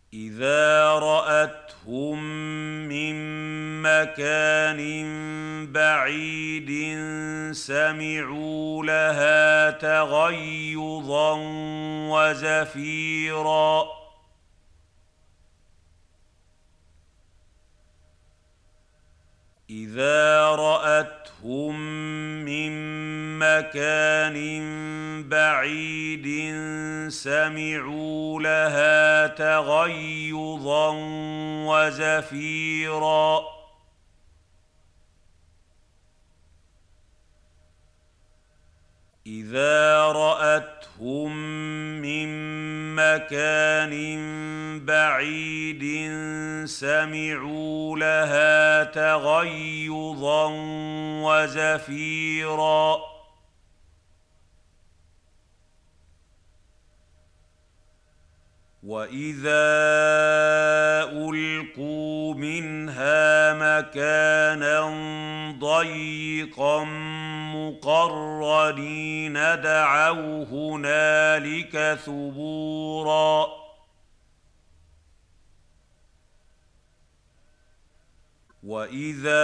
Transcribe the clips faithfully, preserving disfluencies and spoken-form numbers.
إِذَا رَأَتْهُم مِّن مَّكَانٍ بَعِيدٍ سَمِعُوا لَهَا تَغَيُّظًا وَزَفِيرًا إِذَا رَأَتْهُم مِّن مَّكَانٍ بَعِيدٍ سَمِعُوا لَهَا تَغَيُّظًا وَزَفِيرًا إِذَا رَأَتْهُم مِّن مَّكَانٍ بَعِيدٍ سَمِعُوا لَهَا تَغَيُّظًا وَزَفِيرًا وَإِذَا أُلْقُوا مِنْهَا مَكَانًا ضَيِّقًا مُّقَرَّنِينَ دَعَوْا هُنَالِكَ ثُبُورًا وَإِذَا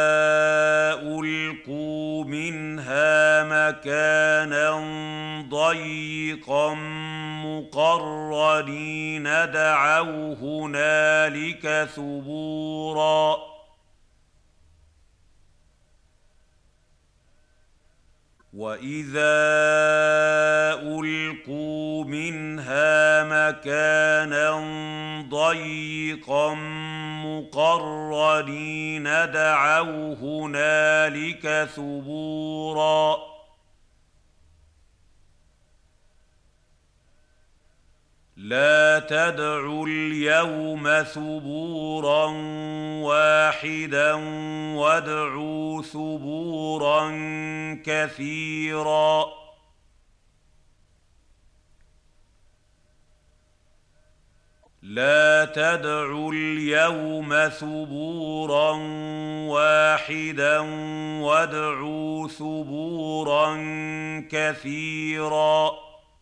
أُلْقُوا مِنْهَا مَكَانًا ضَيِّقًا مُّقَرَّنِينَ دَعَوْا هُنَالِكَ ثُبُورًا وَإِذَا أُلْقُوا مِنْهَا مَكَانًا ضَيِّقًا مُّقَرَّنِينَ دَعَوْا هُنَالِكَ ثُبُورًا لَا تَدْعُوا الْيَوْمَ ثُبُورًا وَاحِدًا وَادْعُوا ثُبُورًا كَثِيرًا لَا تَدْعُوا الْيَوْمَ ثُبُورًا وَاحِدًا وَادْعُوا ثُبُورًا كَثِيرًا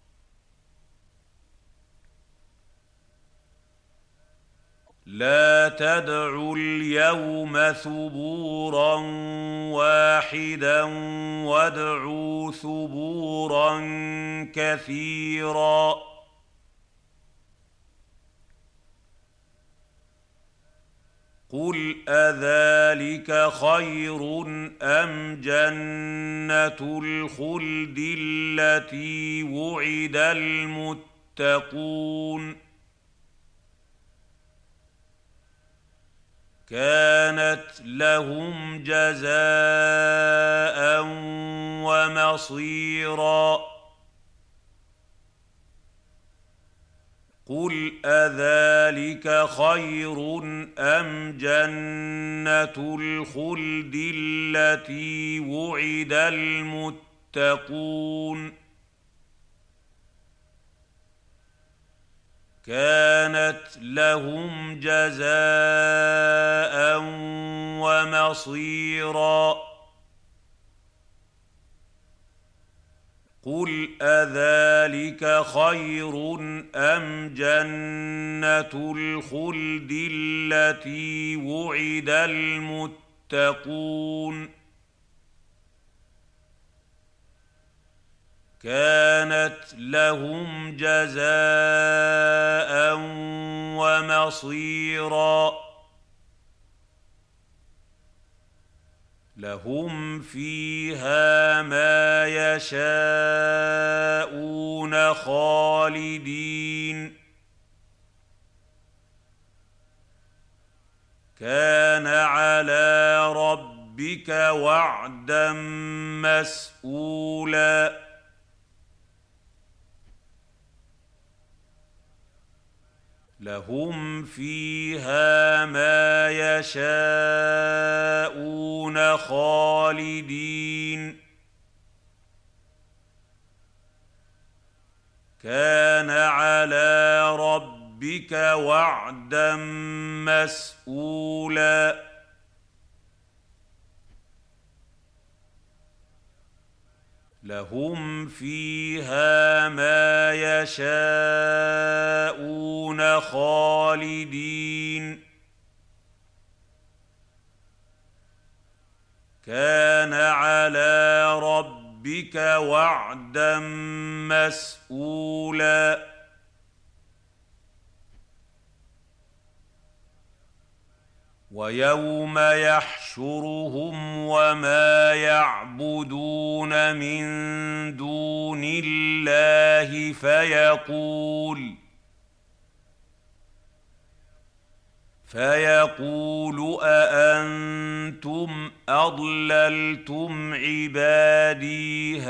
لَا تَدْعُوا الْيَوْمَ ثُبُورًا وَاحِدًا وَادْعُوا ثُبُورًا كَثِيرًا قُلْ أَذَٰلِكَ خَيْرٌ أَمْ جَنَّةُ الْخُلْدِ الَّتِي وُعِدَ الْمُتَّقُونَ كَانَتْ لَهُمْ جَزَاءً وَمَصِيرًا قُلْ أَذَٰلِكَ خَيْرٌ أَمْ جَنَّةُ الْخُلْدِ الَّتِي وُعِدَ الْمُتَّقُونَ كَانَتْ لَهُمْ جَزَاءً وَمَصِيرًا قُلْ أَذَٰلِكَ خَيْرٌ أَمْ جَنَّةُ الْخُلْدِ الَّتِي وُعِدَ الْمُتَّقُونَ كَانَتْ لَهُمْ جَزَاءً وَمَصِيرًا لَهُمْ فِيهَا مَا يَشَاءُونَ خَالِدِينَ كَانَ عَلَىٰ رَبِّكَ وَعْدًا مَّسْئُولًا لَهُمْ فِيهَا مَا يَشَاءُونَ خَالِدِينَ كَانَ عَلَىٰ رَبِّكَ وَعْدًا لهم فيها ما يشاءون خالدين كان على ربك وعدا مسئولا ويوم يحشرهم وما يعبدون من دون الله فيقول فيقول أأنتم أضللتم عبادي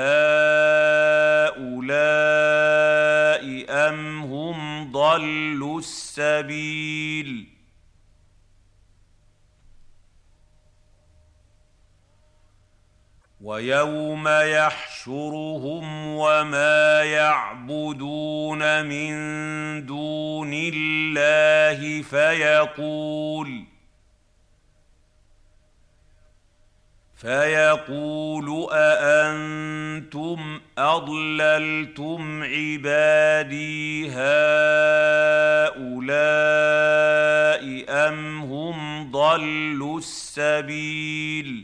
هؤلاء أم هم ضلوا السبيل ويوم يحشرهم وما يعبدون من دون الله فيقول فيقول أأنتم أضللتم عبادي هؤلاء أم هم ضلوا السبيل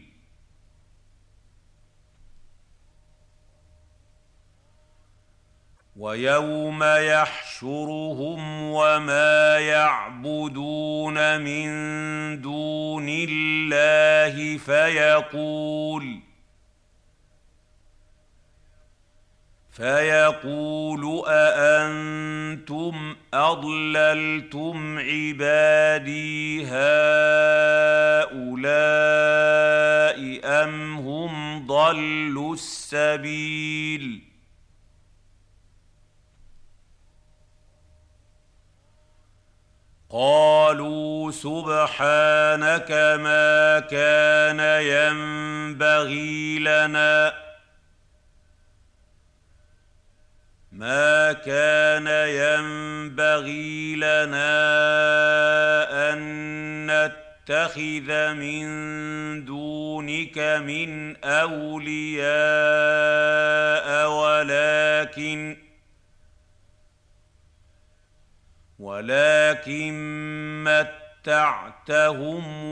ويوم يحشرهم وما يعبدون من دون الله فيقول فيقول أأنتم أضللتم عبادي هؤلاء أم هم ضلوا السبيل قالوا سبحانك ما كان ينبغي لنا ما كان ينبغي لنا أن نتخذ من دونك من أولياء ولكن ولكن متعتهم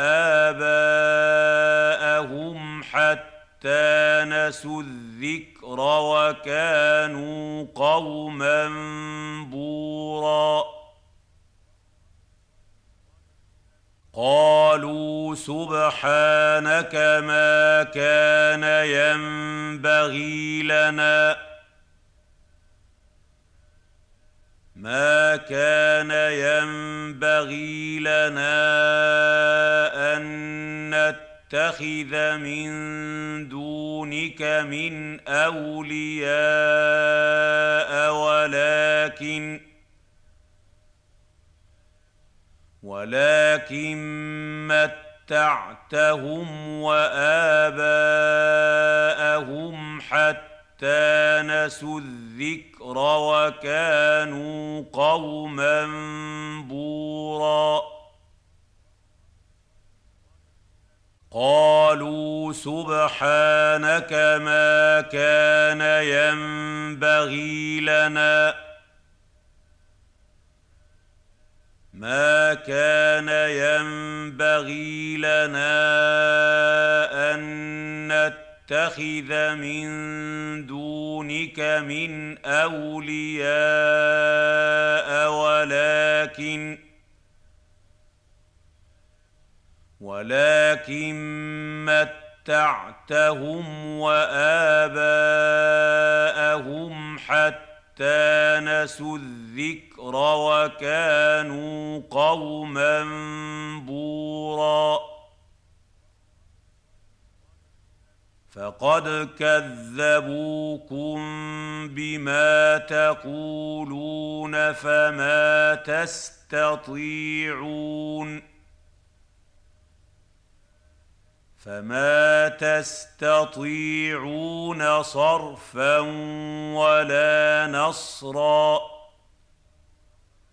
وآباءهم حتى نسوا الذكر وكانوا قوما بوراً قالوا سبحانك ما كان ينبغي لنا ما كان ينبغي لنا أن نتخذ من دونك من أولياء ولكن ولكن متعتهم وآباءهم حتى نسوا الذكر وكانوا قوما بوراً قالوا سبحانك ما كان ينبغي لنا ما كان ينبغي لنا أن نتخذ من دونك من أولياء ولكن ولكن متعتهم وآباءهم حتى نسوا الذكر وكانوا قوما بوراً فقد كذبوكم بما تقولون فما تستطيعون فما تستطيعون صرفا ولا نصرا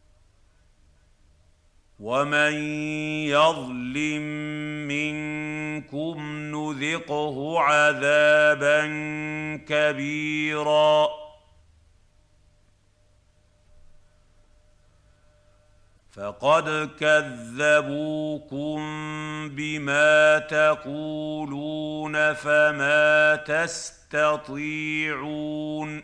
ومن يظلم منكم منكم نذقه عذابا كبيرا فقد كذبوكم بما تقولون فما تستطيعون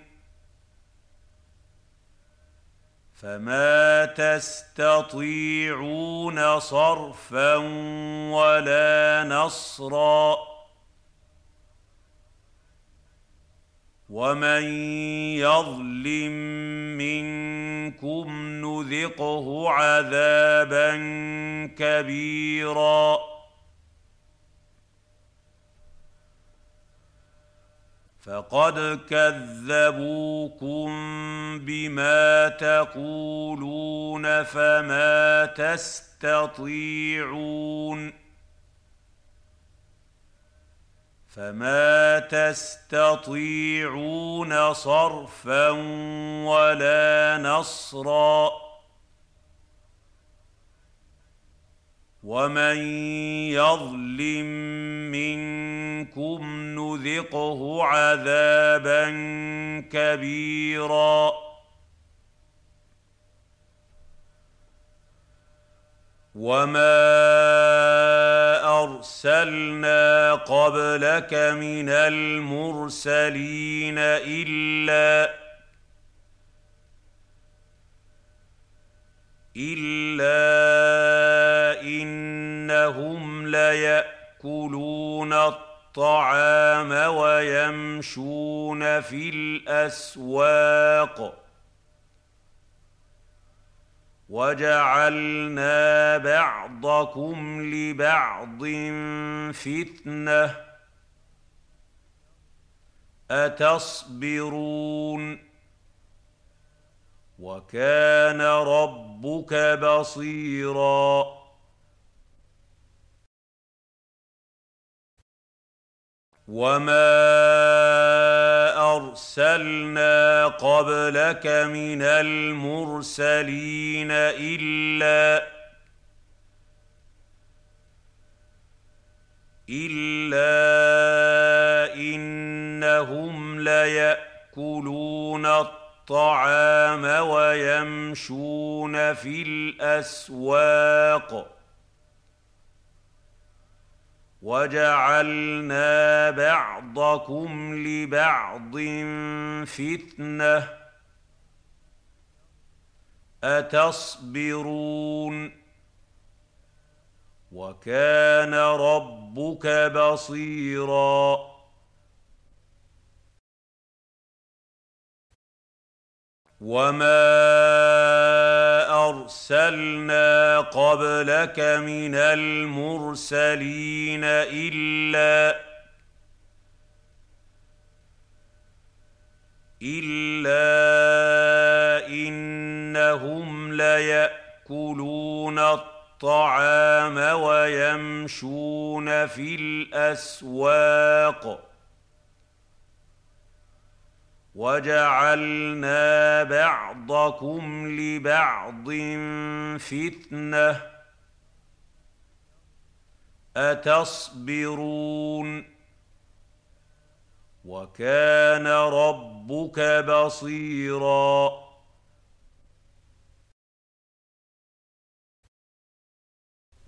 فما تستطيعون صرفا ولا نصرا ومن يظلم منكم نذقه عذابا كبيرا فقد كذبوكم بما تقولون فما تستطيعون فما تستطيعون صرفا ولا نصرا ومن يظلم منكم نذقه عذابا كبيرا وما أرسلنا قبلك من المرسلين إلا إلا إنهم ليأكلون الطعام ويمشون في الأسواق وجعلنا بعضكم لبعض فتنة أتصبرون وكان ربك بصيرا وما أرسلنا قبلك من المرسلين إلا إلا إنهم ليأكلون الطعام ويمشون في الأسواق وجعلنا بعضكم لبعض فتنة أتصبرون وكان ربك بصيرا وما أرسلنا قبلك من المرسلين إلا إلا إنهم ليأكلون الطعام ويمشون في الأسواق وجعلنا بعضكم لبعض فتنة أتصبرون وكان ربك بصيرا